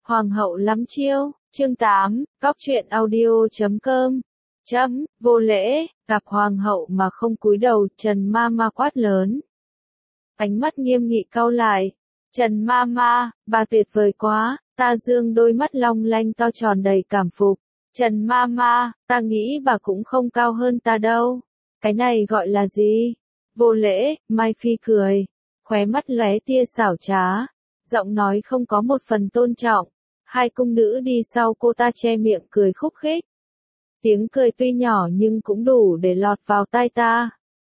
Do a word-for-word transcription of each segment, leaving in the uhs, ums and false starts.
Hoàng hậu lắm chiêu, chương tám, góc truyện audio chấm com. Chấm, vô lễ, gặp hoàng hậu mà không cúi đầu, Trần ma ma quát lớn. Ánh mắt nghiêm nghị cau lại. Trần ma ma, bà tuyệt vời quá, ta dương đôi mắt long lanh to tròn đầy cảm phục. Trần ma ma, ta nghĩ bà cũng không cao hơn ta đâu. Cái này gọi là gì? Vô lễ, Mai Phi cười. Khóe mắt lóe tia xảo trá. Giọng nói không có một phần tôn trọng. Hai cung nữ đi sau cô ta che miệng cười khúc khích. Tiếng cười tuy nhỏ nhưng cũng đủ để lọt vào tai ta.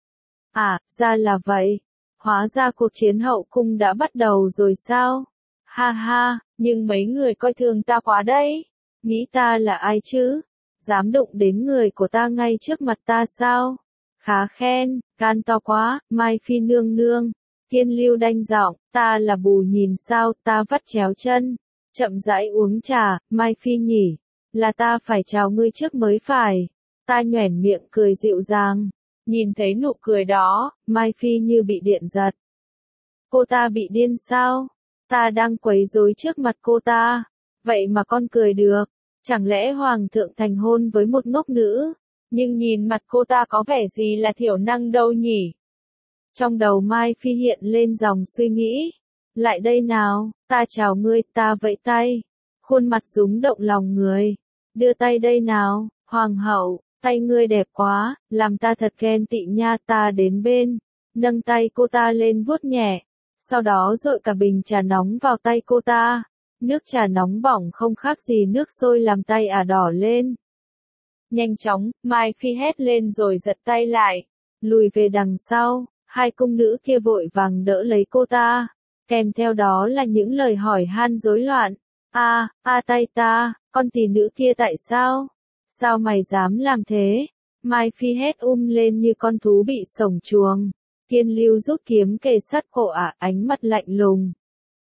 À, ra là vậy. Hóa ra cuộc chiến hậu cung đã bắt đầu rồi sao? Ha ha, nhưng mấy người coi thường ta quá đấy. Nghĩ ta là ai chứ? Dám đụng đến người của ta ngay trước mặt ta sao? Khá khen, gan to quá, Mai Phi nương nương. Thiên Lưu đanh giọng, ta là bù nhìn sao, ta vắt chéo chân. Chậm rãi uống trà, Mai Phi nhỉ. Là ta phải chào ngươi trước mới phải. Ta nhoẻn miệng cười dịu dàng. Nhìn thấy nụ cười đó, Mai Phi như bị điện giật. Cô ta bị điên sao? Ta đang quấy rối trước mặt cô ta. Vậy mà con cười được. Chẳng lẽ hoàng thượng thành hôn với một ngốc nữ? Nhưng nhìn mặt cô ta có vẻ gì là thiểu năng đâu nhỉ? Trong đầu Mai Phi hiện lên dòng suy nghĩ. Lại đây nào, ta chào ngươi, ta vẫy tay. Khuôn mặt rúng động lòng người. Đưa tay đây nào, hoàng hậu, tay ngươi đẹp quá, làm ta thật ghen tị nha. Ta đến bên, nâng tay cô ta lên vuốt nhẹ. Sau đó dội cả bình trà nóng vào tay cô ta. Nước trà nóng bỏng không khác gì nước sôi làm tay ả đỏ lên. Nhanh chóng, Mai Phi hét lên rồi giật tay lại. Lùi về đằng sau, hai cung nữ kia vội vàng đỡ lấy cô ta. Kèm theo đó là những lời hỏi han rối loạn. A, a tay ta, con tỷ nữ kia tại sao? Sao mày dám làm thế? Mai Phi hét um lên như con thú bị sổng chuồng. Thiên Lưu rút kiếm kề sát cổ ả, ánh mắt lạnh lùng.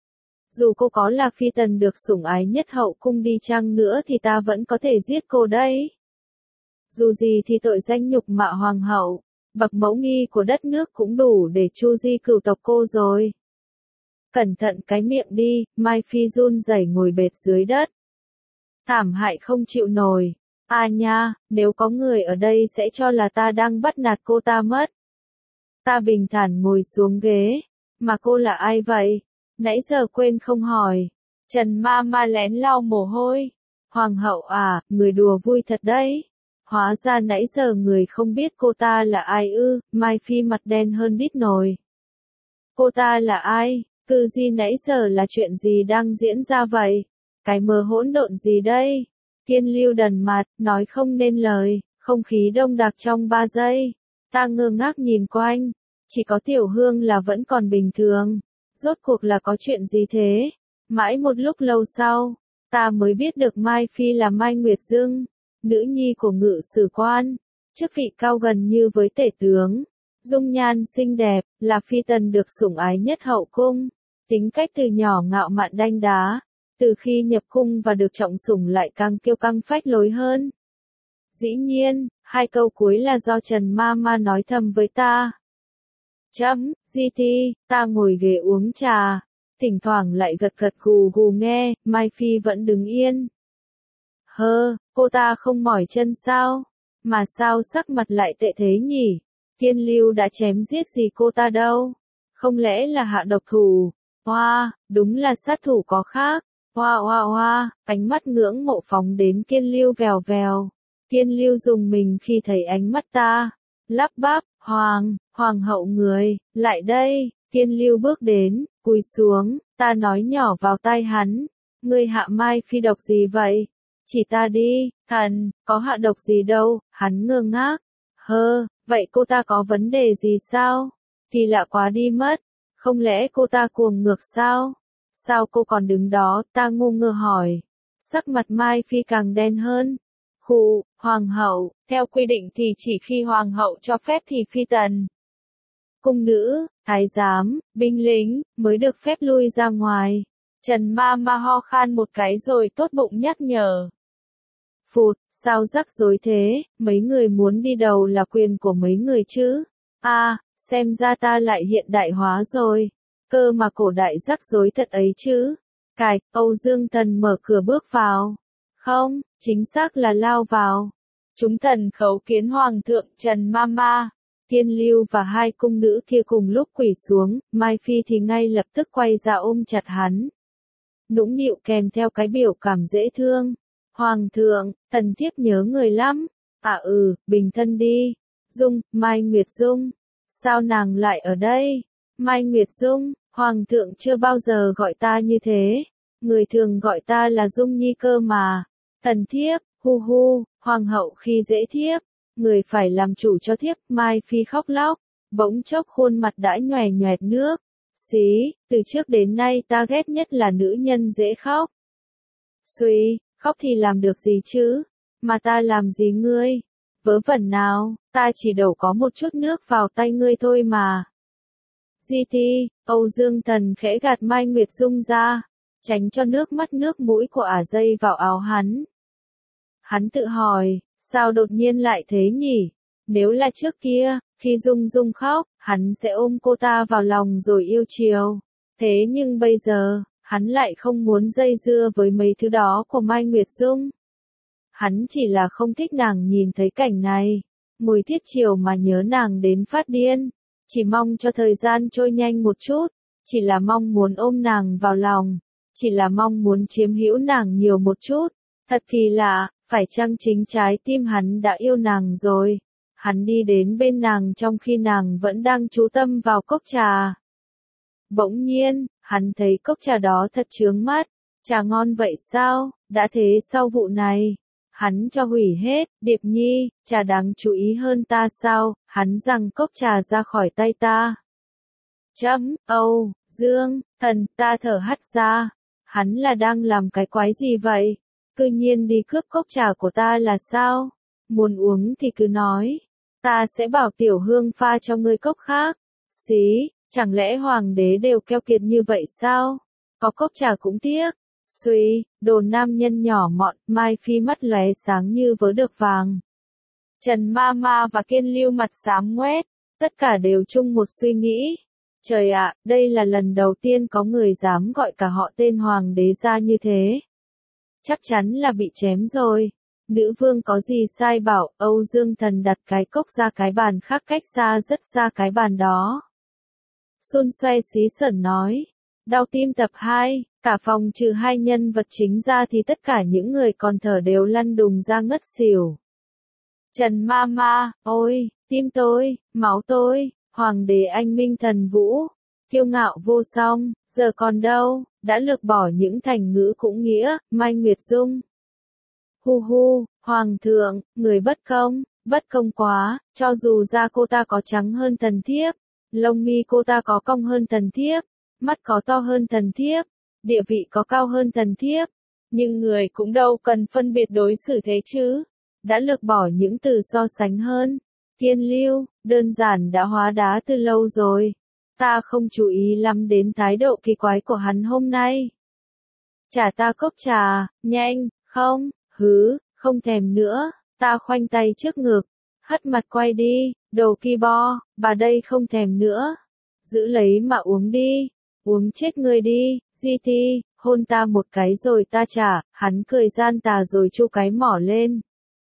Dù cô có là phi tần được sủng ái nhất hậu cung đi chăng nữa thì ta vẫn có thể giết cô đấy. Dù gì thì tội danh nhục mạ hoàng hậu, bậc mẫu nghi của đất nước cũng đủ để chu di cửu tộc cô rồi. Cẩn thận cái miệng đi, Mai Phi run rẩy ngồi bệt dưới đất. Thảm hại không chịu nổi. À nha, nếu có người ở đây sẽ cho là ta đang bắt nạt cô ta mất. Ta bình thản ngồi xuống ghế. Mà cô là ai vậy? Nãy giờ quên không hỏi. Trần ma ma lén lau mồ hôi. Hoàng hậu à, người đùa vui thật đấy. Hóa ra nãy giờ người không biết cô ta là ai ư? Mai Phi mặt đen hơn đít nồi. Cô ta là ai? Cư gì nãy giờ là chuyện gì đang diễn ra vậy? Cái mơ hỗn độn gì đây? Thiên Lưu đần mặt, nói không nên lời, không khí đông đặc trong ba giây. Ta ngơ ngác nhìn quanh, chỉ có Tiểu Hương là vẫn còn bình thường. Rốt cuộc là có chuyện gì thế? Mãi một lúc lâu sau, ta mới biết được Mai Phi là Mai Nguyệt Dương, nữ nhi của ngự sử quan, chức vị cao gần như với tể tướng. Dung nhan xinh đẹp, là phi tần được sủng ái nhất hậu cung. Tính cách từ nhỏ ngạo mạn đanh đá, từ khi nhập cung và được trọng sủng lại càng kiêu căng phách lối hơn. Dĩ nhiên, hai câu cuối là do Trần ma ma nói thầm với ta. Chấm, gi ti, ta ngồi ghế uống trà, thỉnh thoảng lại gật gật gù gù nghe, Mai Phi vẫn đứng yên. Hơ, cô ta không mỏi chân sao? Mà sao sắc mặt lại tệ thế nhỉ? Thiên Lưu đã chém giết gì cô ta đâu? Không lẽ là hạ độc thủ? Hoa, đúng là sát thủ có khác. Hoa hoa hoa, ánh mắt ngưỡng mộ phóng đến Thiên Lưu vèo vèo. Thiên Lưu dùng mình khi thấy ánh mắt ta. Lắp bắp, hoàng, hoàng hậu người, lại đây. Thiên Lưu bước đến, cúi xuống, ta nói nhỏ vào tai hắn. Ngươi hạ Mai Phi độc gì vậy? Chỉ ta đi, thần, có hạ độc gì đâu, hắn ngơ ngác. Hơ, vậy cô ta có vấn đề gì sao? Thì lạ quá đi mất. Không lẽ cô ta cuồng ngược sao? Sao cô còn đứng đó? Ta ngu ngơ hỏi. Sắc mặt Mai Phi càng đen hơn. Khụ, hoàng hậu, theo quy định thì chỉ khi hoàng hậu cho phép thì phi tần, cung nữ, thái giám, binh lính, mới được phép lui ra ngoài. Trần ma ma ho khan một cái rồi tốt bụng nhắc nhở. Phụt, sao rắc rối thế, mấy người muốn đi đầu là quyền của mấy người chứ? À, xem ra ta lại hiện đại hóa rồi. Cơ mà cổ đại rắc rối thật ấy chứ. Cài, Âu Dương Thần mở cửa bước vào. Không, chính xác là lao vào. Chúng thần khấu kiến Hoàng thượng Trần Mama. Thiên Lưu và hai cung nữ kia cùng lúc quỳ xuống, Mai Phi thì ngay lập tức quay ra ôm chặt hắn. Nũng nịu kèm theo cái biểu cảm dễ thương. Hoàng thượng, thần thiếp nhớ người lắm. À ừ, bình thân đi. Dung, Mai Nguyệt Dung. Sao nàng lại ở đây? Mai Nguyệt Dung, Hoàng thượng chưa bao giờ gọi ta như thế. Người thường gọi ta là Dung Nhi cơ mà. Thần thiếp, hu hu, Hoàng hậu khi dễ thiếp. Người phải làm chủ cho thiếp. Mai Phi khóc lóc. Bỗng chốc khuôn mặt đã nhòe nhòe nước. Xí, từ trước đến nay ta ghét nhất là nữ nhân dễ khóc. Suy, khóc thì làm được gì chứ? Mà ta làm gì ngươi? Vớ vẩn nào, ta chỉ đổ có một chút nước vào tay ngươi thôi mà. Di ti, Âu Dương Thần khẽ gạt Mai Nguyệt Dung ra, tránh cho nước mắt nước mũi của ả dây vào áo hắn. Hắn tự hỏi, sao đột nhiên lại thế nhỉ? Nếu là trước kia, khi Dung Dung khóc, hắn sẽ ôm cô ta vào lòng rồi yêu chiều. Thế nhưng bây giờ, hắn lại không muốn dây dưa với mấy thứ đó của Mai Nguyệt Dung. Hắn chỉ là không thích nàng nhìn thấy cảnh này. Mùi thiết chiều mà nhớ nàng đến phát điên. Chỉ mong cho thời gian trôi nhanh một chút. Chỉ là mong muốn ôm nàng vào lòng. Chỉ là mong muốn chiếm hữu nàng nhiều một chút. Thật kỳ lạ, phải chăng chính trái tim hắn đã yêu nàng rồi. Hắn đi đến bên nàng trong khi nàng vẫn đang chú tâm vào cốc trà. Bỗng nhiên, hắn thấy cốc trà đó thật chướng mắt. Trà ngon vậy sao? Đã thế sau vụ này, hắn cho hủy hết. Điệp Nhi, trà đáng chú ý hơn ta sao? Hắn giằng cốc trà ra khỏi tay ta. Chấm, Âu, Dương, Thần, ta thở hắt ra. Hắn là đang làm cái quái gì vậy? Cư nhiên đi cướp cốc trà của ta là sao? Muốn uống thì cứ nói. Ta sẽ bảo Tiểu Hương pha cho ngươi cốc khác. Xí, chẳng lẽ hoàng đế đều keo kiệt như vậy sao? Có cốc trà cũng tiếc. Suy, đồ nam nhân nhỏ mọn. Mai Phi mắt lóe sáng như vớ được vàng. Trần Mama và Kiên Lưu mặt xám ngoét. Tất cả đều chung một suy nghĩ. Trời ạ, đây là lần đầu tiên có người dám gọi cả họ tên hoàng đế ra như thế. Chắc chắn là bị chém rồi. Nữ vương có gì sai bảo? Âu Dương Thần đặt cái cốc ra cái bàn khác cách xa rất xa cái bàn đó. Xun xoe xí sởn nói. Đau tim tập hai, cả phòng trừ hai nhân vật chính ra thì tất cả những người còn thở đều lăn đùng ra ngất xỉu. Trần Mama, ôi, tim tôi, máu tôi, hoàng đế anh minh thần vũ, kiêu ngạo vô song, giờ còn đâu, đã lược bỏ những thành ngữ cũng nghĩa. Mai Nguyệt Dung. Hu hu, hoàng thượng, người bất công, bất công quá, cho dù da cô ta có trắng hơn thần thiếp, lông mi cô ta có cong hơn thần thiếp, mắt có to hơn thần thiếp, địa vị có cao hơn thần thiếp, nhưng người cũng đâu cần phân biệt đối xử thế chứ, đã lược bỏ những từ so sánh hơn. Kiên Lưu, đơn giản đã hóa đá từ lâu rồi, ta không chú ý lắm đến thái độ kỳ quái của hắn hôm nay. Trả ta cốc trà, nhanh, không, hứ, không thèm nữa, ta khoanh tay trước ngực, hất mặt quay đi, đồ ki bo, bà đây không thèm nữa, giữ lấy mà uống đi, uống chết ngươi đi, Di ti, hôn ta một cái rồi ta trả. Hắn cười gian tà rồi chu cái mỏ lên.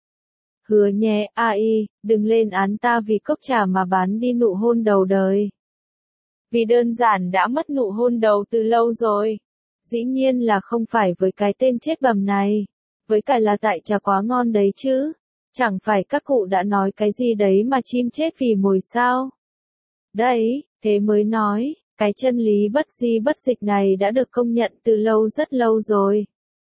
Hứa nhé, ai, đừng lên án ta vì cốc trà mà bán đi nụ hôn đầu đời. Vì đơn giản đã mất nụ hôn đầu từ lâu rồi. Dĩ nhiên là không phải với cái tên chết bầm này. Với cả là tại trà quá ngon đấy chứ. Chẳng phải các cụ đã nói cái gì đấy mà chim chết vì mồi sao? Đấy, thế mới nói, cái chân lý bất di bất dịch này đã được công nhận từ lâu rất lâu rồi.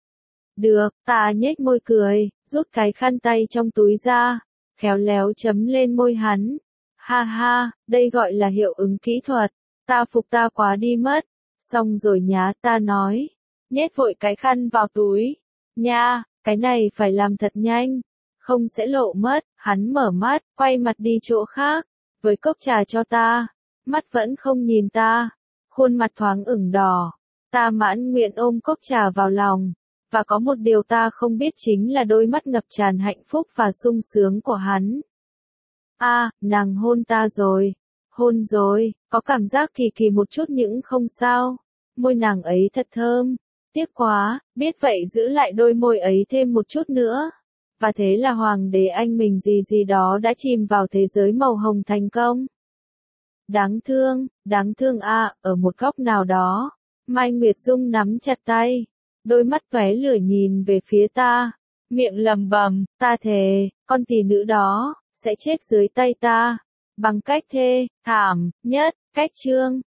Được, ta nhếch môi cười, rút cái khăn tay trong túi ra, khéo léo chấm lên môi hắn. Ha ha, đây gọi là hiệu ứng kỹ thuật, ta phục ta quá đi mất. Xong rồi nhá, ta nói, nhét vội cái khăn vào túi. Nha, cái này phải làm thật nhanh, không sẽ lộ mất. Hắn mở mắt, quay mặt đi chỗ khác, với cốc trà cho ta, mắt vẫn không nhìn ta, khuôn mặt thoáng ửng đỏ. Ta mãn nguyện ôm cốc trà vào lòng, và có một điều ta không biết chính là đôi mắt ngập tràn hạnh phúc và sung sướng của hắn. A, à, nàng hôn ta rồi, hôn rồi, có cảm giác kỳ kỳ một chút nhưng không sao, môi nàng ấy thật thơm, Tiếc quá, biết vậy giữ lại đôi môi ấy thêm một chút nữa. Và thế là hoàng đế anh mình gì gì đó đã chìm vào thế giới màu hồng thành công. Đáng thương, đáng thương à, ở một góc nào đó, Mai Nguyệt Dung nắm chặt tay, đôi mắt tóe lửa nhìn về phía ta, miệng lầm bầm, ta thề, con tỷ nữ đó, sẽ chết dưới tay ta, bằng cách thê, thảm, nhất, cách trương.